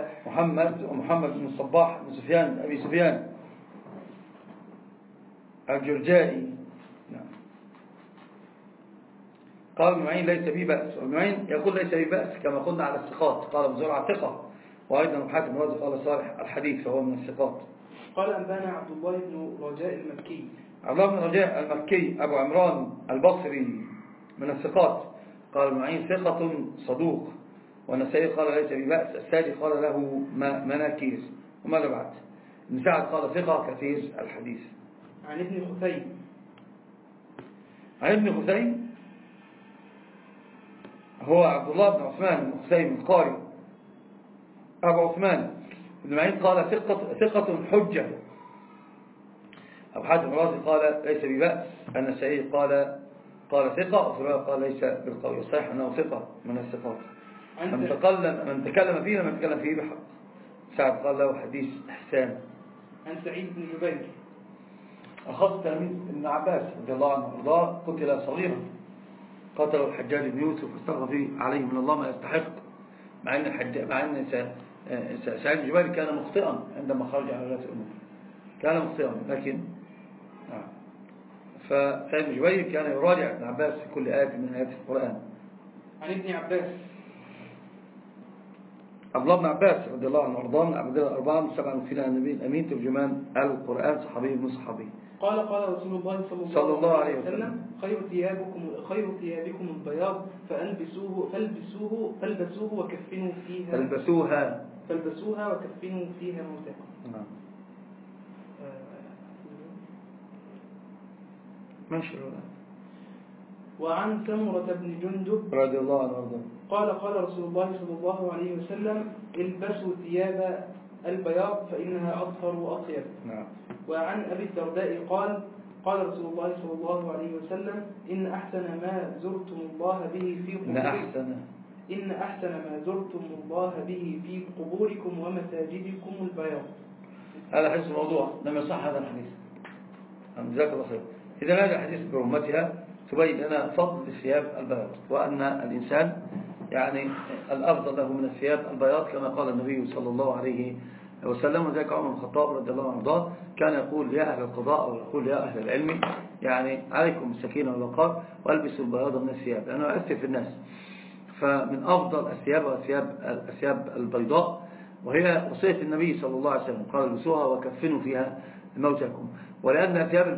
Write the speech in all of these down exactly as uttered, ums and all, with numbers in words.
محمد ومحمد بن الصباح بن سفيان أبي سفيان الجرجائي. نعم. قال ابن معين ليس به بأس، وابن معين يقول ليس به بأس كما قلنا على الثقات، قال ابن زرعة ثقة، وأيضا حاتم الرازي قال صالح الحديث فهو من الثقات. قال أنبانا عبد الله بن رجاء المكي. عبد الله بن رجاء المكي أبو عمران البصري من الثقات، قال ابن معين ثقة صدوق، والنسائي قال ليس به بأس، الساجي قال له مناكير. وماذا بعد؟ ابن سعد قال ثقة كثير الحديث. عن ابن خثيم. عن ابن خثيم هو عبد الله بن عثمان بن خثيم القاري أبو عثمان. ابن معين قال ثقة, ثقة حجة. أبو حاتم الرازي قال ليس ببأس، النسائي قال قال ثقة، وفرار قال ليس بالقوي، الصحيح أنه ثقة من الثقات. من تكلم من تكلم فيه لم يتكلم فيه بحق. سعد قال له حديث إحسان. عن سعيد بن جبير. أخذ تلميذ ابن عباس رضي الله عنه وارضاه، قتل صغيرا، قتله الحجاج بن يوسف واستغفر فيه عليه من الله ما يستحق، مع ان الحجاج مع ان سعيد بن جبير كان مخطئا عندما خرج على ولاة الأمور، كان مخطئا، لكن نعم. فسعيد بن جبير كان يراجع ابن عباس في كل آية من آيات القرآن. عن ابن عباس. عبد الله بن عباس رضي الله عنه وارضاه، من العبادلة الأربعة من سبع المكثرين عن النبي الأمين ترجمان القرآن، صحابي ابن صحابي. قال قال رسول الله صلى الله عليه وسلم خير ثيابكم خير ثيابكم البياض فألبسوه فالبسوه فالبسوه وكفنوا فيها فالبسوها فالبسوها وكفنوا فيها موتاكم. نعم. ماشي. وعن سمرة بن جندب رضي الله عنه وارضاه قال قال رسول الله صلى الله عليه وسلم البسوا ثياب البياض فإنها أطهر وأطيب. نعم. وعن أبي الدرداء قال قال رسول الله صلى الله عليه وسلم إن أحسن ما زرتم الله به في قبوركم إن أحسن إن أحسن ما زرتم الله به في قبوركم ومساجدكم البياض. هذا حديث موضوع، لم يصح هذا الحديث. جزاك الله خير. إذا هذا الحديث برمتها تبين لنا فضل الثياب البياض، وأن الإنسان يعني الأفضل له من الثياب البياض كما قال النبي صلى الله عليه وسلم. وذلك عمر بن الخطاب رضي الله عنه كان يقول يا أهل القضاء أو يقول يا أهل العلم يعني عليكم بالسكينة والوقار والبسوا البياض من الثياب، لأنه يؤثر في الناس. فمن أفضل الثياب والثياب الثياب البيضاء، وهي وصية النبي صلى الله عليه وسلم قال البسوها وكفنوا فيها موتاكم. ولأن ثياب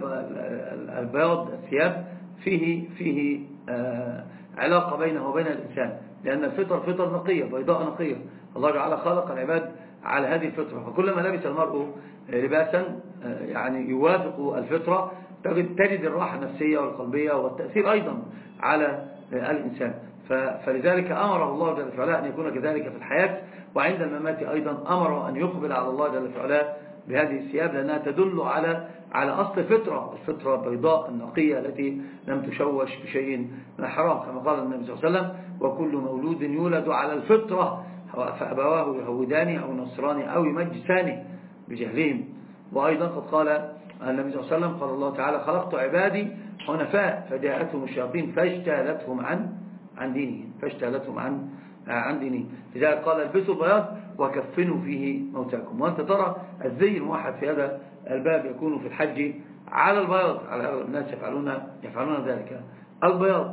البياض الثياب فيه فيه آه علاقة بينه وبين الإنسان، لأن الفطر فطر نقية بيضاء نقية، الله تعالى خلق العباد على هذه الفطرة، فكلما لبس المرء لباسا آه يعني يوافق الفطرة تجد الراحة النفسية والقلبية والتأثير أيضا على آه الإنسان. فلذلك أمره الله جل وعلا أن يكون كذلك في الحياة، وعند الممات أيضا أمره أن يقبل على الله جل وعلا بهذه الثياب، لأنها تدل على على أصل فطرة، الفطرة البيضاء النقية التي لم تشوش بشيء من الحرام، كما قال النبي صلى الله عليه وسلم وكل مولود يولد على الفطرة فأبواه يهوداني أو نصراني أو يمجساني بجهلهم. وأيضا قد قال النبي صلى الله عليه وسلم قال الله تعالى خلقت عبادي حنفاء فجاءتهم الشياطين فاجتالتهم عن عن دينهم فاجتالتهم عن عن دينهم. لذلك قال البسوا البياض وكفنوا فيه موتاكم. وأنت ترى الزي الموحد في هذا الباب يكون في الحج على البياض، على أغلب الناس يفعلون يفعلون ذلك البياض،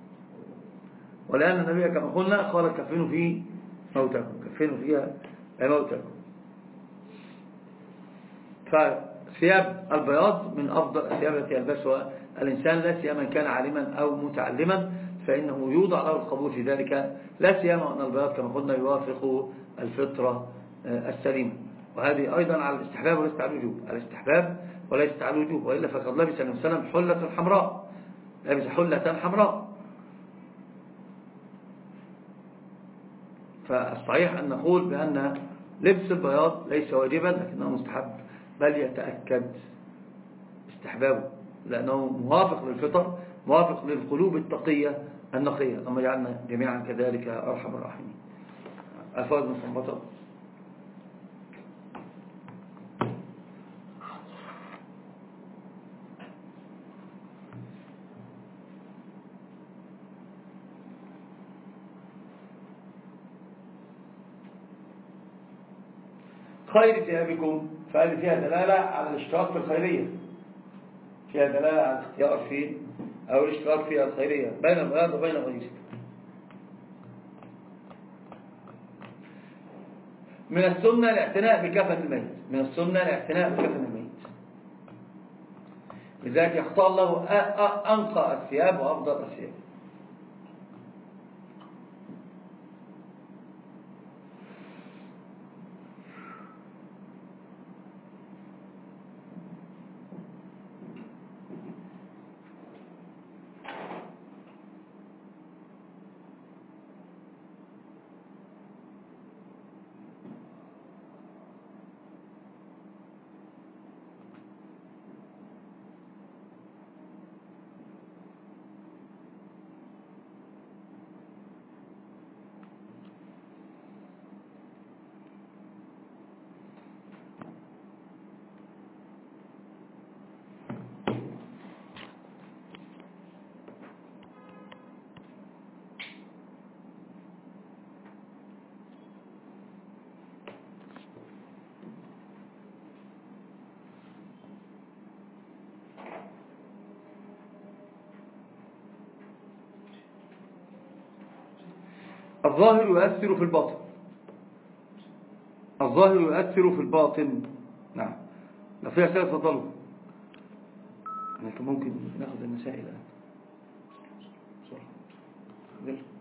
ولأن النبي كما قلنا قال كفنوا فيه موتاكم كفنوا فيها موتاكم. فثياب البياض من أفضل الثياب التي يلبسها الإنسان، لا سيما من كان عالما أو متعلما فإنه يوضع له القبول في ذلك، لا سيما أن البياض كما قلنا يوافق الفطرة السليمة. وهذه أيضا على الاستحباب وليست على الوجوب، على الاستحباب وليست على الوجوب، وإلا فقد لبس النبي صلى الله عليه وسلم حلة حمراء، لبس حلة حمراء. فالصحيح أن نقول بأن لبس البياض ليس واجبا لكنه مستحب، بل يتأكد استحبابه لأنه موافق للفطر، موافق للقلوب التقية النقية. اللهم اجعلنا جميعا كذلك أرحم الراحمين. أفاد مصنبطة. خير ثيابكم، فهذه فيها دلالة على الاشتراك في الخيرية، فيها دلالة على الاختيار في أو الاشتراك في الخيرية بين البياض وبين غيره. من السنة الاعتناء بكفن الميت، من السنة الاعتناء بكفن الميت، لذلك يختار له أنقى الثياب وأفضل الثياب. الظاهر يؤثر في الباطن، الظاهر يؤثر في الباطن. نعم، لو في أسئلة تفضلوا، ممكن ناخذ المسائل الآن.